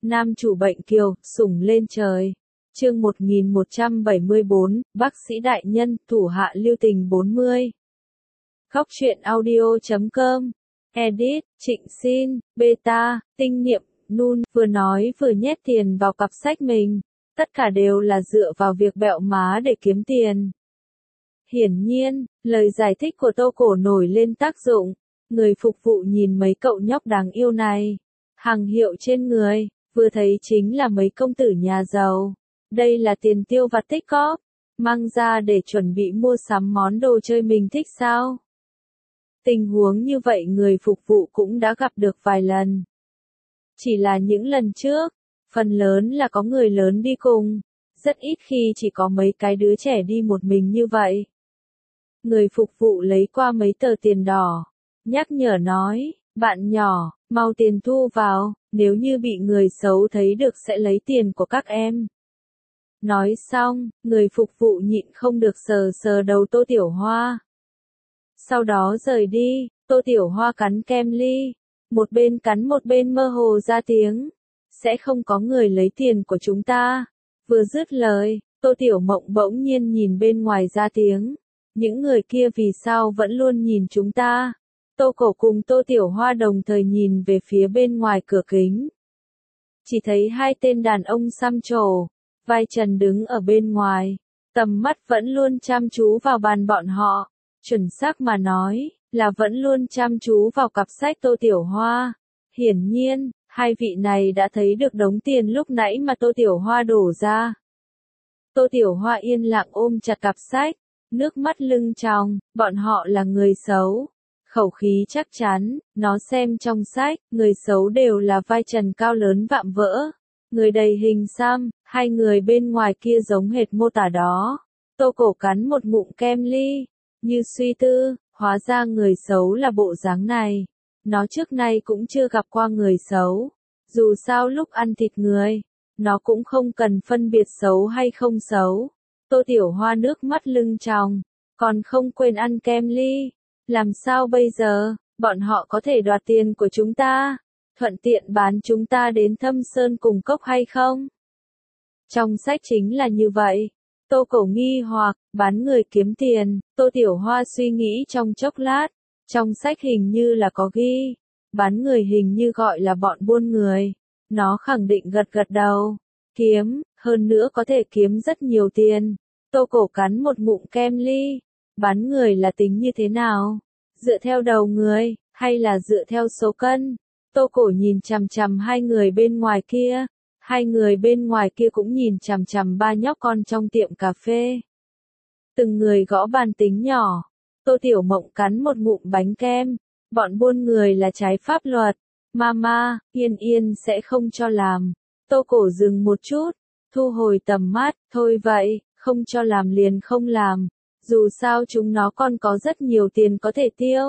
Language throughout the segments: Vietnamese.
Nam chủ bệnh kiều, sủng lên trời. Chương 1174, bác sĩ đại nhân, thủ hạ lưu tình 40. Góc truyện audio.com. Edit, Trịnh Xin, Beta, Tinh Niệm, Nun, vừa nói vừa nhét tiền vào cặp sách mình. Tất cả đều là dựa vào việc bẹo má để kiếm tiền. Hiển nhiên, lời giải thích của Tô Cổ nổi lên tác dụng. Người phục vụ nhìn mấy cậu nhóc đáng yêu này. Hàng hiệu trên người, vừa thấy chính là mấy công tử nhà giàu. Đây là tiền tiêu vặt tích cóp, mang ra để chuẩn bị mua sắm món đồ chơi mình thích sao? Tình huống như vậy người phục vụ cũng đã gặp được vài lần. Chỉ là những lần trước, phần lớn là có người lớn đi cùng, rất ít khi chỉ có mấy cái đứa trẻ đi một mình như vậy. Người phục vụ lấy qua mấy tờ tiền đỏ, nhắc nhở nói, bạn nhỏ, mau tiền thu vào, nếu như bị người xấu thấy được sẽ lấy tiền của các em. Nói xong, người phục vụ nhịn không được sờ sờ đầu Tô Tiểu Hoa. Sau đó rời đi, Tô Tiểu Hoa cắn kem ly, một bên cắn một bên mơ hồ ra tiếng. Sẽ không có người lấy tiền của chúng ta. Vừa dứt lời, Tô Tiểu Mộng bỗng nhiên nhìn bên ngoài ra tiếng. Những người kia vì sao vẫn luôn nhìn chúng ta? Tô Cổ cùng Tô Tiểu Hoa đồng thời nhìn về phía bên ngoài cửa kính. Chỉ thấy hai tên đàn ông xăm trổ, vai trần đứng ở bên ngoài, tầm mắt vẫn luôn chăm chú vào bàn bọn họ, chuẩn xác mà nói, là vẫn luôn chăm chú vào cặp sách Tô Tiểu Hoa. Hiển nhiên, hai vị này đã thấy được đống tiền lúc nãy mà Tô Tiểu Hoa đổ ra. Tô Tiểu Hoa yên lặng ôm chặt cặp sách, nước mắt lưng tròng, bọn họ là người xấu. Khẩu khí chắc chắn, nó xem trong sách, người xấu đều là vai trần cao lớn vạm vỡ. Người đầy hình xăm, hai người bên ngoài kia giống hệt mô tả đó. Tô Cổ cắn một ngụm kem ly, như suy tư, hóa ra người xấu là bộ dáng này. Nó trước nay cũng chưa gặp qua người xấu. Dù sao lúc ăn thịt người, nó cũng không cần phân biệt xấu hay không xấu. Tô Tiểu Hoa nước mắt lưng tròng, còn không quên ăn kem ly. Làm sao bây giờ, bọn họ có thể đoạt tiền của chúng ta, thuận tiện bán chúng ta đến Thâm Sơn cùng cốc hay không? Trong sách chính là như vậy. Tô Cổ nghi hoặc, bán người kiếm tiền, Tô Tiểu Hoa suy nghĩ trong chốc lát, trong sách hình như là có ghi, bán người hình như gọi là bọn buôn người. Nó khẳng định gật gật đầu, kiếm, hơn nữa có thể kiếm rất nhiều tiền. Tô Cổ cắn một ngụm kem ly. Bán người là tính như thế nào? Dựa theo đầu người, hay là dựa theo số cân? Tô Cổ nhìn chằm chằm hai người bên ngoài kia. Hai người bên ngoài kia cũng nhìn chằm chằm ba nhóc con trong tiệm cà phê. Từng người gõ bàn tính nhỏ. Tô Tiểu Mộng cắn một ngụm bánh kem. Bọn buôn người là trái pháp luật. Mama, Yên Yên sẽ không cho làm. Tô Cổ dừng một chút, thu hồi tầm mắt, thôi vậy, không cho làm liền không làm. Dù sao chúng nó còn có rất nhiều tiền có thể tiêu.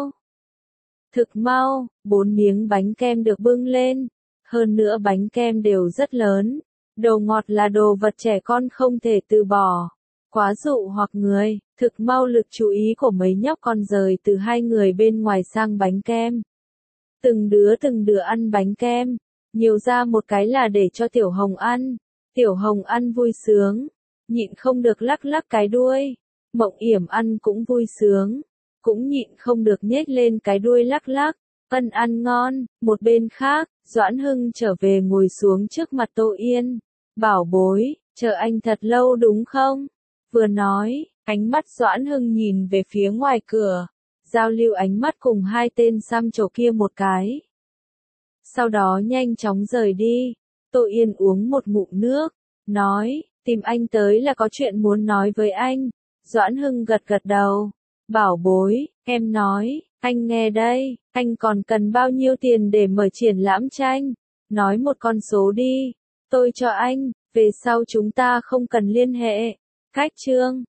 Thực mau, 4 miếng bánh kem được bưng lên. Hơn nữa bánh kem đều rất lớn. Đồ ngọt là đồ vật trẻ con không thể từ bỏ. Quá dụ hoặc người, thực mau lực chú ý của mấy nhóc con rời từ hai người bên ngoài sang bánh kem. Từng đứa ăn bánh kem. Nhiều ra một cái là để cho Tiểu Hồng ăn. Tiểu Hồng ăn vui sướng. Nhịn không được lắc lắc cái đuôi. Mộng Yểm ăn cũng vui sướng, cũng nhịn không được nhếch lên cái đuôi lắc lắc, ăn ngon. Một bên khác, Doãn Hưng trở về ngồi xuống trước mặt Tô Yên. Bảo bối, chờ anh thật lâu đúng không? Vừa nói, ánh mắt Doãn Hưng nhìn về phía ngoài cửa, giao lưu ánh mắt cùng hai tên xăm trổ kia một cái. Sau đó nhanh chóng rời đi. Tô Yên uống một ngụm nước, nói, tìm anh tới là có chuyện muốn nói với anh. Doãn Hưng gật gật đầu. Bảo bối, em nói, anh nghe đây, anh còn cần bao nhiêu tiền để mở triển lãm tranh? Nói một con số đi, tôi cho anh, về sau chúng ta không cần liên hệ. Cách chương.